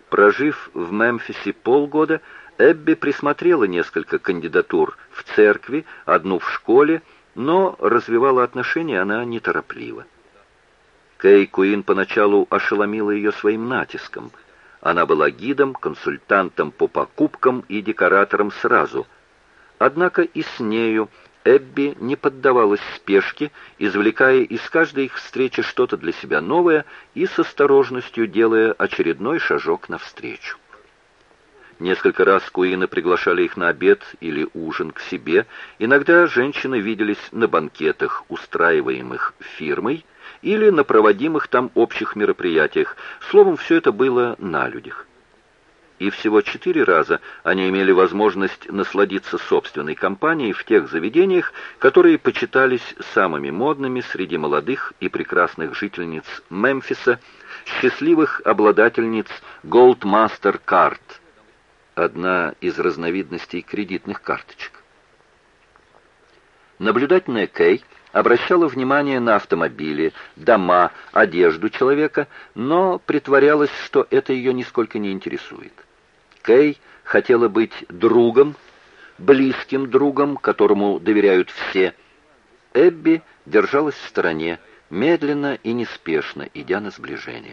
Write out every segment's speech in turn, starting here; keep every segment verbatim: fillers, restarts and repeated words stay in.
Прожив в Мемфисе полгода, Эбби присмотрела несколько кандидатур в церкви, одну в школе, но развивала отношения она неторопливо. Кэй Куин поначалу ошеломила ее своим натиском. Она была гидом, консультантом по покупкам и декоратором сразу. Однако и с нею Эбби не поддавалась спешке, извлекая из каждой их встречи что-то для себя новое и с осторожностью делая очередной шажок навстречу. Несколько раз Куины приглашали их на обед или ужин к себе. Иногда женщины виделись на банкетах, устраиваемых фирмой, или на проводимых там общих мероприятиях. Словом, все это было на людях. И всего четыре раза они имели возможность насладиться собственной компанией в тех заведениях, которые почитались самыми модными среди молодых и прекрасных жительниц Мемфиса, счастливых обладательниц Gold Master Card, одна из разновидностей кредитных карточек. Наблюдательная Кэй обращала внимание на автомобили, дома, одежду человека, но притворялась, что это ее нисколько не интересует. Кэй хотела быть другом, близким другом, которому доверяют все. Эбби держалась в стороне, медленно и неспешно, идя на сближение.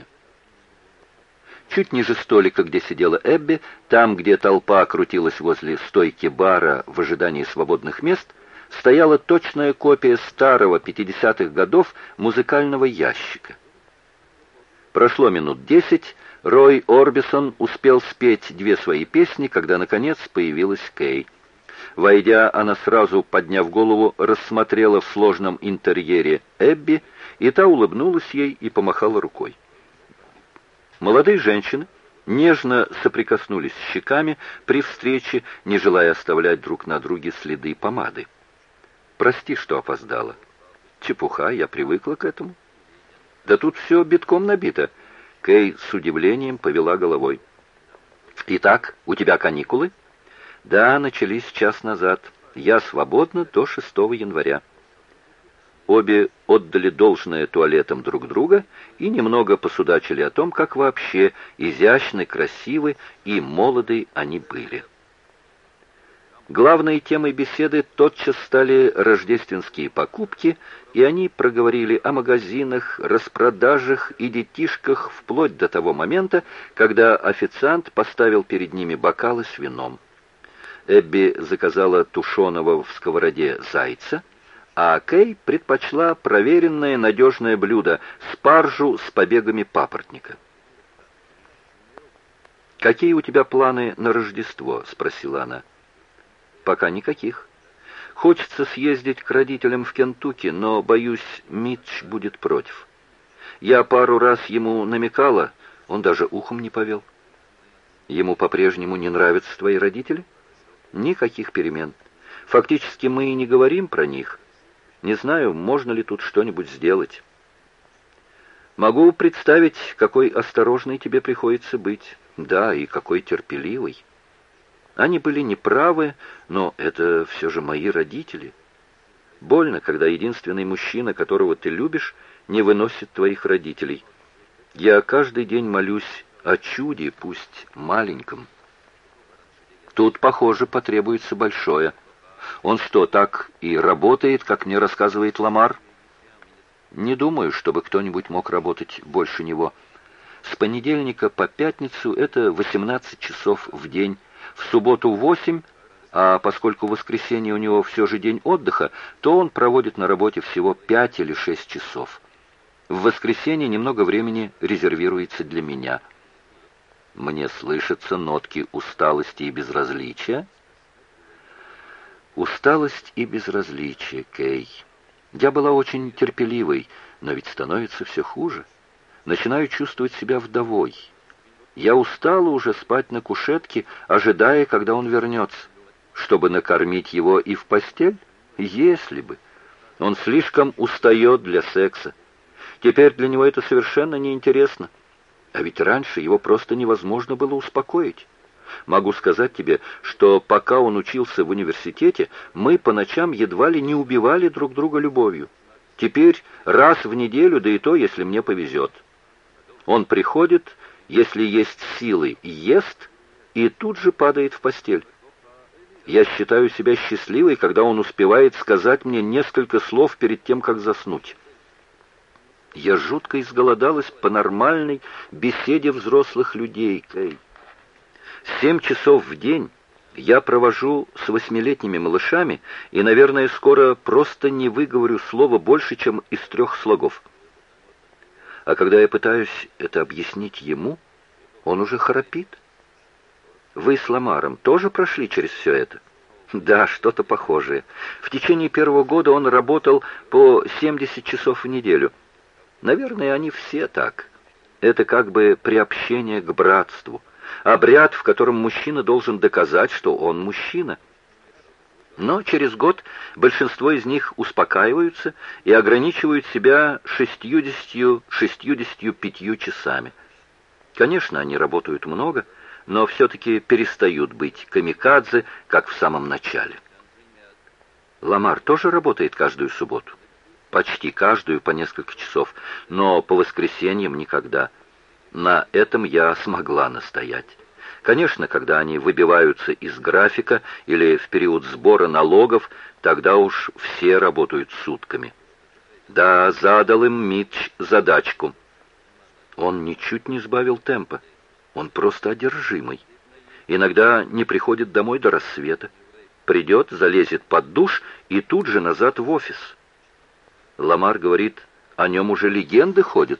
Чуть ниже столика, где сидела Эбби, там, где толпа крутилась возле стойки бара в ожидании свободных мест, стояла точная копия старого пятидесятых годов музыкального ящика. Прошло минут десять, Рой Орбисон успел спеть две свои песни, когда, наконец, появилась Кэй. Войдя, она сразу, подняв голову, рассмотрела в сложном интерьере Эбби, и та улыбнулась ей и помахала рукой. Молодые женщины нежно соприкоснулись щеками при встрече, не желая оставлять друг на друге следы помады. «Прости, что опоздала». «Чепуха, я привыкла к этому». «Да тут все битком набито». Кэй с удивлением повела головой. «Итак, у тебя каникулы?» «Да, начались час назад. Я свободна до шестого января». Обе отдали должное туалетам друг друга и немного посудачили о том, как вообще изящны, красивы и молоды они были. Главной темой беседы тотчас стали рождественские покупки, и они проговорили о магазинах, распродажах и детишках вплоть до того момента, когда официант поставил перед ними бокалы с вином. Эбби заказала тушеного в сковороде зайца, а Кэй предпочла проверенное надежное блюдо — спаржу с побегами папоротника. «Какие у тебя планы на Рождество?» — спросила она. «Пока никаких. Хочется съездить к родителям в Кентукки, но, боюсь, Митч будет против. Я пару раз ему намекала, он даже ухом не повел. Ему по-прежнему не нравятся твои родители? Никаких перемен. Фактически мы и не говорим про них. Не знаю, можно ли тут что-нибудь сделать. Могу представить, какой осторожной тебе приходится быть. Да, и какой терпеливой. Они были неправы, но это все же мои родители. Больно, когда единственный мужчина, которого ты любишь, не выносит твоих родителей. Я каждый день молюсь о чуде, пусть маленьком. Тут, похоже, потребуется большое. Он что, так и работает, как мне рассказывает Ламар? Не думаю, чтобы кто-нибудь мог работать больше него. С понедельника по пятницу это восемнадцать часов в день, в субботу восемь, а поскольку в воскресенье у него все же день отдыха, то он проводит на работе всего пять или шесть часов. В воскресенье немного времени резервируется для меня. Мне слышатся нотки усталости и безразличия. Усталость и безразличие, Кэй. Я была очень терпеливой, но ведь становится все хуже. Начинаю чувствовать себя вдовой. Я устала уже спать на кушетке, ожидая, когда он вернется. Чтобы накормить его и в постель? Если бы. Он слишком устает для секса. Теперь для него это совершенно неинтересно. А ведь раньше его просто невозможно было успокоить. Могу сказать тебе, что пока он учился в университете, мы по ночам едва ли не убивали друг друга любовью. Теперь раз в неделю, да и то, если мне повезет. Он приходит Если есть силы, ест и тут же падает в постель. Я считаю себя счастливой, когда он успевает сказать мне несколько слов перед тем, как заснуть. Я жутко изголодалась по нормальной беседе взрослых людей, Кэй. Семь часов в день я провожу с восьмилетними малышами и, наверное, скоро просто не выговорю слова больше, чем из трех слогов. А когда я пытаюсь это объяснить ему, он уже храпит. Вы с Ламаром тоже прошли через все это? Да, что-то похожее. В течение первого года он работал по семьдесят часов в неделю. Наверное, они все так. Это как бы приобщение к братству. Обряд, в котором мужчина должен доказать, что он мужчина. Но через год большинство из них успокаиваются и ограничивают себя шестьюдесятью-шестьюдесятью пятью часами. Конечно, они работают много, но все-таки перестают быть камикадзе, как в самом начале. Ламар тоже работает каждую субботу? Почти каждую по несколько часов, но по воскресеньям никогда. На этом я смогла настоять. Конечно, когда они выбиваются из графика или в период сбора налогов, тогда уж все работают сутками. Да, задал им Митч задачку. Он ничуть не сбавил темпа. Он просто одержимый. Иногда не приходит домой до рассвета. Придет, залезет под душ и тут же назад в офис. Ламар говорит, о нем уже легенды ходят.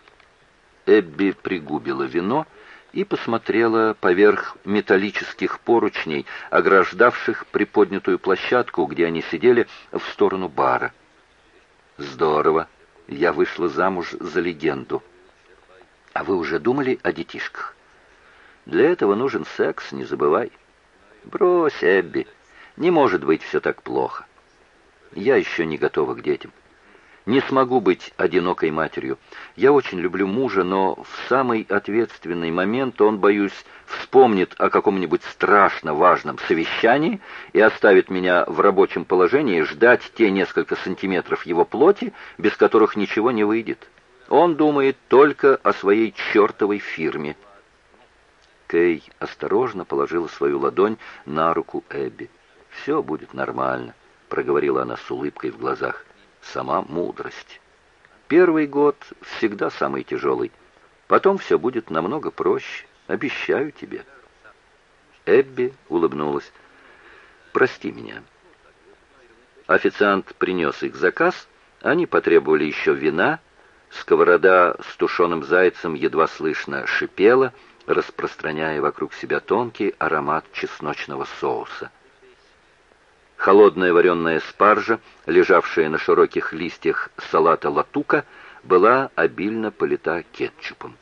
Эбби пригубила вино и посмотрела поверх металлических поручней, ограждавших приподнятую площадку, где они сидели, в сторону бара. «Здорово. Я вышла замуж за легенду. А вы уже думали о детишках? Для этого нужен секс, не забывай. Брось, Эбби. Не может быть все так плохо. Я еще не готова к детям. Не смогу быть одинокой матерью. Я очень люблю мужа, но в самый ответственный момент он, боюсь, вспомнит о каком-нибудь страшно важном совещании и оставит меня в рабочем положении ждать те несколько сантиметров его плоти, без которых ничего не выйдет. Он думает только о своей чертовой фирме». Кэй осторожно положила свою ладонь на руку Эбби. «Все будет нормально», — проговорила она с улыбкой в глазах. «Сама мудрость. Первый год всегда самый тяжелый. Потом все будет намного проще. Обещаю тебе». Эбби улыбнулась. «Прости меня». Официант принес их заказ. Они потребовали еще вина. Сковорода с тушеным зайцем едва слышно шипела, распространяя вокруг себя тонкий аромат чесночного соуса. Холодная вареная спаржа, лежавшая на широких листьях салата латука, была обильно полита кетчупом.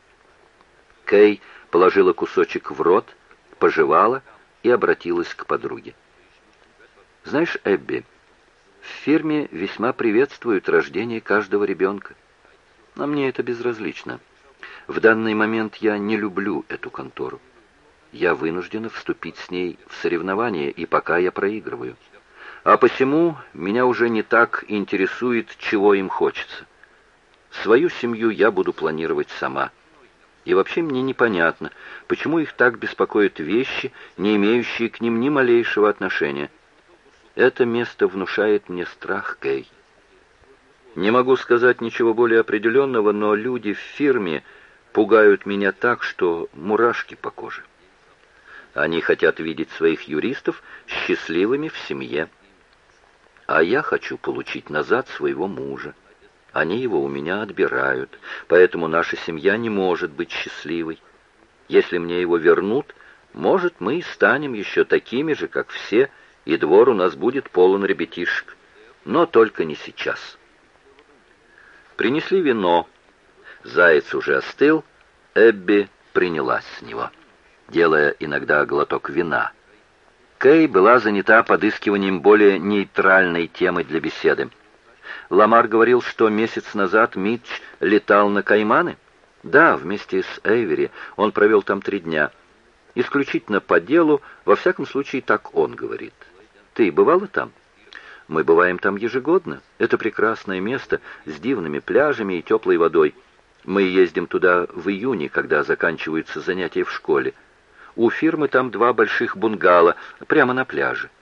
Кэй положила кусочек в рот, пожевала и обратилась к подруге. «Знаешь, Эбби, в фирме весьма приветствуют рождение каждого ребенка. А мне это безразлично. В данный момент я не люблю эту контору. Я вынуждена вступить с ней в соревнование, и пока я проигрываю. А посему меня уже не так интересует, чего им хочется. Свою семью я буду планировать сама. И вообще мне непонятно, почему их так беспокоят вещи, не имеющие к ним ни малейшего отношения. Это место внушает мне страх, Кэй. Не могу сказать ничего более определенного, но люди в фирме пугают меня так, что мурашки по коже. Они хотят видеть своих юристов счастливыми в семье. А я хочу получить назад своего мужа. Они его у меня отбирают, поэтому наша семья не может быть счастливой. Если мне его вернут, может, мы и станем еще такими же, как все, и двор у нас будет полон ребятишек. Но только не сейчас». Принесли вино. Заяц уже остыл. Эбби принялась с него, делая иногда глоток вина. Кэй была занята подыскиванием более нейтральной темы для беседы. Ламар говорил, что месяц назад Митч летал на Кайманы. Да, вместе с Эйвери. Он провел там три дня. Исключительно по делу, во всяком случае, так он говорит. Ты бывала там? Мы бываем там ежегодно. Это прекрасное место с дивными пляжами и теплой водой. Мы ездим туда в июне, когда заканчиваются занятия в школе. У фирмы там два больших бунгало, прямо на пляже.